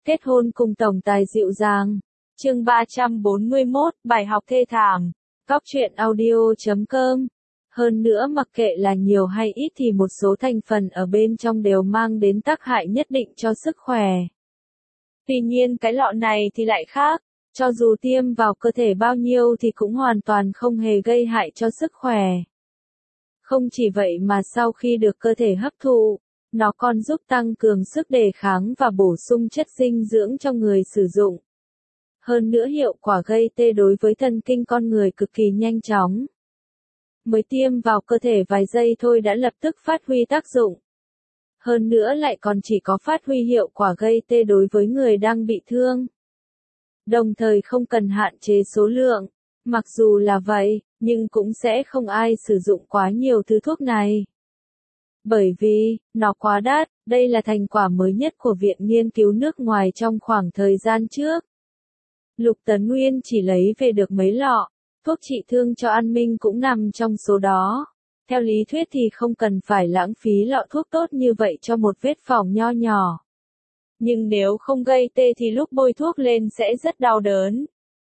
Kết hôn cùng tổng tài dịu dàng. Chương 341, bài học thê thảm. Góc truyện audio.com. Hơn nữa mặc kệ là nhiều hay ít thì một số thành phần ở bên trong đều mang đến tác hại nhất định cho sức khỏe. Tuy nhiên cái lọ này thì lại khác, cho dù tiêm vào cơ thể bao nhiêu thì cũng hoàn toàn không hề gây hại cho sức khỏe. Không chỉ vậy mà sau khi được cơ thể hấp thụ, nó còn giúp tăng cường sức đề kháng và bổ sung chất dinh dưỡng cho người sử dụng. Hơn nữa hiệu quả gây tê đối với thần kinh con người cực kỳ nhanh chóng. Mới tiêm vào cơ thể vài giây thôi đã lập tức phát huy tác dụng. Hơn nữa lại còn chỉ có phát huy hiệu quả gây tê đối với người đang bị thương. Đồng thời không cần hạn chế số lượng. Mặc dù là vậy, nhưng cũng sẽ không ai sử dụng quá nhiều thứ thuốc này. Bởi vì, nó quá đắt, đây là thành quả mới nhất của Viện Nghiên cứu nước ngoài trong khoảng thời gian trước. Lục Tấn Nguyên chỉ lấy về được mấy lọ, thuốc trị thương cho An Minh cũng nằm trong số đó. Theo lý thuyết thì không cần phải lãng phí lọ thuốc tốt như vậy cho một vết phỏng nho nhỏ. Nhưng nếu không gây tê thì lúc bôi thuốc lên sẽ rất đau đớn.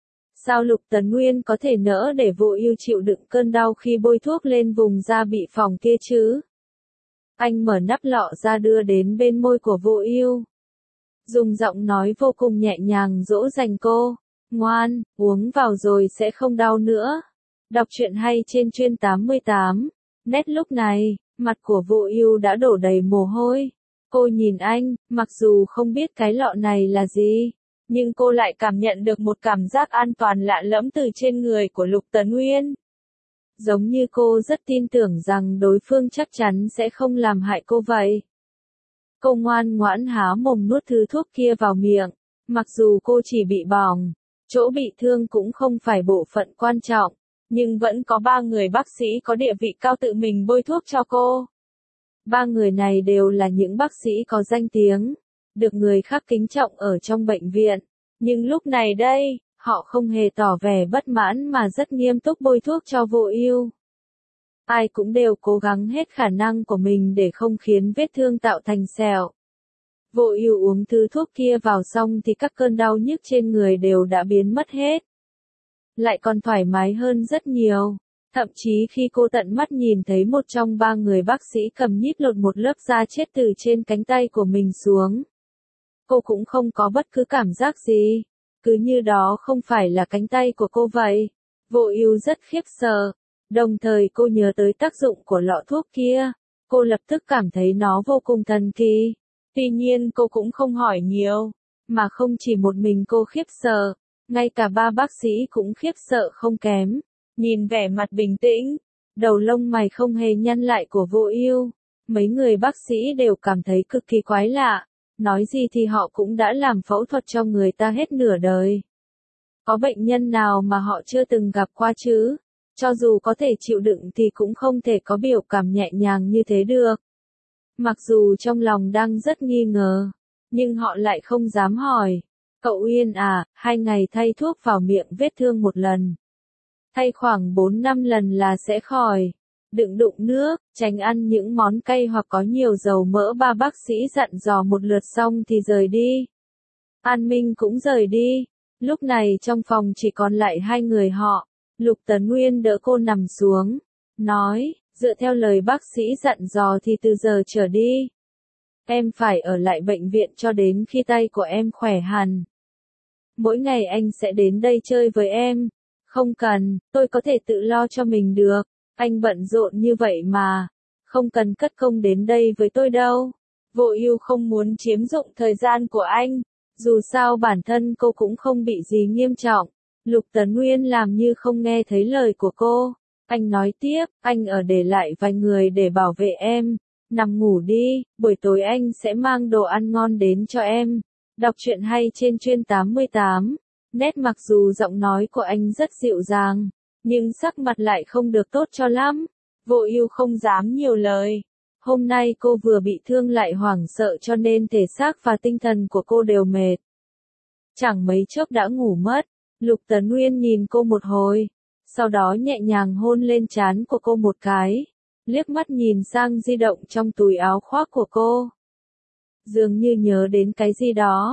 Sao Lục Tấn Nguyên có thể nỡ để Vô Ưu chịu đựng cơn đau khi bôi thuốc lên vùng da bị phỏng kia chứ? Anh mở nắp lọ ra đưa đến bên môi của Vô Ưu. Dùng giọng nói vô cùng nhẹ nhàng dỗ dành cô. Ngoan, uống vào rồi sẽ không đau nữa. Đọc truyện hay trên Chuyên 88. Nét lúc này, mặt của Vô Ưu đã đổ đầy mồ hôi. Cô nhìn anh, mặc dù không biết cái lọ này là gì, nhưng cô lại cảm nhận được một cảm giác an toàn lạ lẫm từ trên người của Lục Tấn Nguyên. Giống như cô rất tin tưởng rằng đối phương chắc chắn sẽ không làm hại cô vậy. Cô ngoan ngoãn há mồm nuốt thứ thuốc kia vào miệng. Mặc dù cô chỉ bị bỏng, chỗ bị thương cũng không phải bộ phận quan trọng, nhưng vẫn có 3 người bác sĩ có địa vị cao tự mình bôi thuốc cho cô. 3 người này đều là những bác sĩ có danh tiếng, được người khác kính trọng ở trong bệnh viện. Nhưng lúc này đây, họ không hề tỏ vẻ bất mãn mà rất nghiêm túc bôi thuốc cho Vô Ưu. Ai cũng đều cố gắng hết khả năng của mình để không khiến vết thương tạo thành sẹo. Vô Ưu uống thứ thuốc kia vào xong thì các cơn đau nhức trên người đều đã biến mất hết. Lại còn thoải mái hơn rất nhiều. Thậm chí khi cô tận mắt nhìn thấy một trong 3 người bác sĩ cầm nhíp lột một lớp da chết từ trên cánh tay của mình xuống, cô cũng không có bất cứ cảm giác gì. Cứ như đó không phải là cánh tay của cô vậy. Vô Ưu rất khiếp sợ. Đồng thời cô nhớ tới tác dụng của lọ thuốc kia. Cô lập tức cảm thấy nó vô cùng thần kỳ. Tuy nhiên cô cũng không hỏi nhiều. Mà không chỉ một mình cô khiếp sợ, ngay cả 3 bác sĩ cũng khiếp sợ không kém. Nhìn vẻ mặt bình tĩnh, đầu lông mày không hề nhăn lại của Vô Ưu, mấy người bác sĩ đều cảm thấy cực kỳ quái lạ. Nói gì thì họ cũng đã làm phẫu thuật cho người ta hết nửa đời. Có bệnh nhân nào mà họ chưa từng gặp qua chứ? Cho dù có thể chịu đựng thì cũng không thể có biểu cảm nhẹ nhàng như thế được. Mặc dù trong lòng đang rất nghi ngờ, nhưng họ lại không dám hỏi. Cậu Uyên à, 2 ngày thay thuốc vào miệng vết thương một lần. Thay khoảng 4-5 lần là sẽ khỏi. Đừng đụng nước, tránh ăn những món cay hoặc có nhiều dầu mỡ. 3 bác sĩ dặn dò một lượt xong thì rời đi. An Minh cũng rời đi. Lúc này trong phòng chỉ còn lại 2 người họ. Lục Tấn Nguyên đỡ cô nằm xuống, nói, dựa theo lời bác sĩ dặn dò thì từ giờ trở đi, em phải ở lại bệnh viện cho đến khi tay của em khỏe hẳn. Mỗi ngày anh sẽ đến đây chơi với em. Không cần, tôi có thể tự lo cho mình được. Anh bận rộn như vậy mà. Không cần cất công đến đây với tôi đâu. Vô Ưu không muốn chiếm dụng thời gian của anh. Dù sao bản thân cô cũng không bị gì nghiêm trọng. Lục Tấn Nguyên làm như không nghe thấy lời của cô. Anh nói tiếp, anh ở để lại vài người để bảo vệ em. Nằm ngủ đi, buổi tối anh sẽ mang đồ ăn ngon đến cho em. Đọc truyện hay trên Chuyên 88. Nét mặc dù giọng nói của anh rất dịu dàng, nhưng sắc mặt lại không được tốt cho lắm. Vô Ưu không dám nhiều lời. Hôm nay cô vừa bị thương lại hoảng sợ cho nên thể xác và tinh thần của cô đều mệt. Chẳng mấy chốc đã ngủ mất. Lục Tấn Nguyên nhìn cô một hồi, sau đó nhẹ nhàng hôn lên trán của cô một cái, liếc mắt nhìn sang di động trong túi áo khoác của cô. Dường như nhớ đến cái gì đó,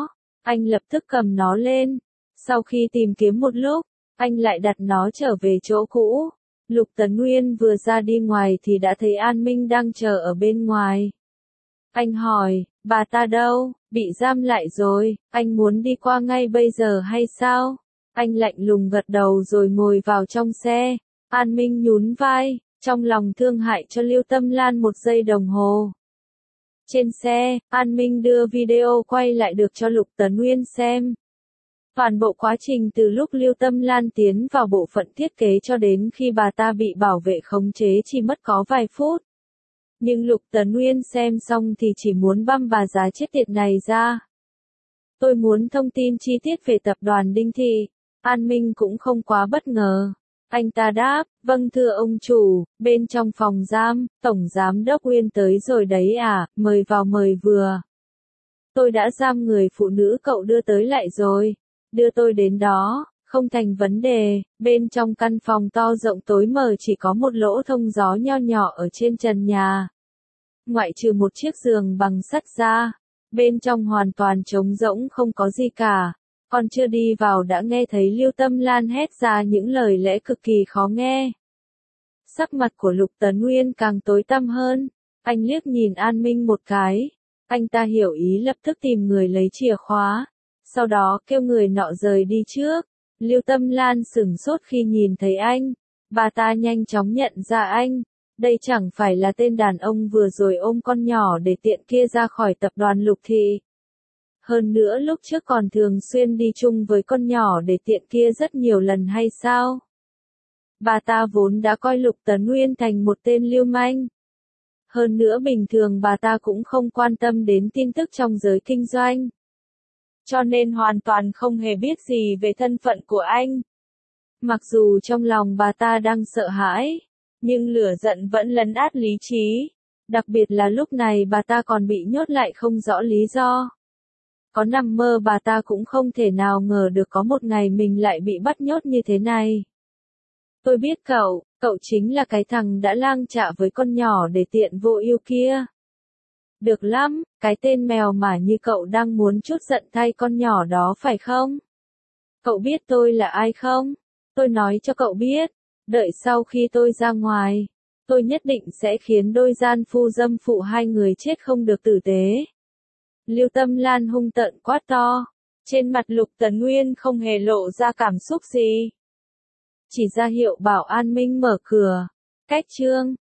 Anh lập tức cầm nó lên. Sau khi tìm kiếm một lúc, anh lại đặt nó trở về chỗ cũ. Lục Tấn Nguyên vừa ra đi ngoài thì đã thấy An Minh đang chờ ở bên ngoài. Anh hỏi, bà ta đâu, bị giam lại rồi, anh muốn đi qua ngay bây giờ hay sao? Anh lạnh lùng gật đầu rồi ngồi vào trong xe. An Minh nhún vai, trong lòng thương hại cho Lưu Tâm Lan một giây đồng hồ. Trên xe, An Minh đưa video quay lại được cho Lục Tấn Nguyên xem. Toàn bộ quá trình từ lúc Lưu Tâm Lan tiến vào bộ phận thiết kế cho đến khi bà ta bị bảo vệ khống chế chỉ mất có vài phút. Nhưng Lục Tấn Nguyên xem xong thì chỉ muốn băm bà già chết tiệt này ra. Tôi muốn thông tin chi tiết về tập đoàn Đinh Thị. An Minh cũng không quá bất ngờ. Anh ta đáp, vâng thưa ông chủ, bên trong phòng giam, Tổng Giám đốc Uyên tới rồi đấy à, mời vào mời vừa. Tôi đã giam người phụ nữ cậu đưa tới lại rồi. Đưa tôi đến đó, không thành vấn đề, bên trong căn phòng to rộng tối mờ chỉ có một lỗ thông gió nho nhỏ ở trên trần nhà. Ngoại trừ một chiếc giường bằng sắt ra, bên trong hoàn toàn trống rỗng không có gì cả. Còn chưa đi vào đã nghe thấy Lưu Tâm Lan hét ra những lời lẽ cực kỳ khó nghe. Sắc mặt của Lục Tấn Nguyên càng tối tăm hơn. Anh liếc nhìn An Minh một cái. Anh ta hiểu ý lập tức tìm người lấy chìa khóa. Sau đó kêu người nọ rời đi trước. Lưu Tâm Lan sửng sốt khi nhìn thấy anh. Bà ta nhanh chóng nhận ra anh. Đây chẳng phải là tên đàn ông vừa rồi ôm con nhỏ để tiện kia ra khỏi tập đoàn Lục Thị. Hơn nữa lúc trước còn thường xuyên đi chung với con nhỏ để tiện kia rất nhiều lần hay sao? Bà ta vốn đã coi Lục Tấn Nguyên thành một tên lưu manh. Hơn nữa bình thường bà ta cũng không quan tâm đến tin tức trong giới kinh doanh. Cho nên hoàn toàn không hề biết gì về thân phận của anh. Mặc dù trong lòng bà ta đang sợ hãi, nhưng lửa giận vẫn lấn át lý trí. Đặc biệt là lúc này bà ta còn bị nhốt lại không rõ lý do. Có nằm mơ bà ta cũng không thể nào ngờ được có một ngày mình lại bị bắt nhốt như thế này. Tôi biết cậu chính là cái thằng đã lang chạ với con nhỏ để tiện vô ưu kia. Được lắm, cái tên mèo mà như cậu đang muốn trút giận thay con nhỏ đó phải không? Cậu biết tôi là ai không? Tôi nói cho cậu biết, đợi sau khi tôi ra ngoài, tôi nhất định sẽ khiến đôi gian phu dâm phụ hai người chết không được tử tế. Lưu Tâm Lan hung tợn quát to. Trên mặt Lục Tấn Nguyên không hề lộ ra cảm xúc gì. Chỉ ra hiệu bảo An Minh mở cửa. Cách chương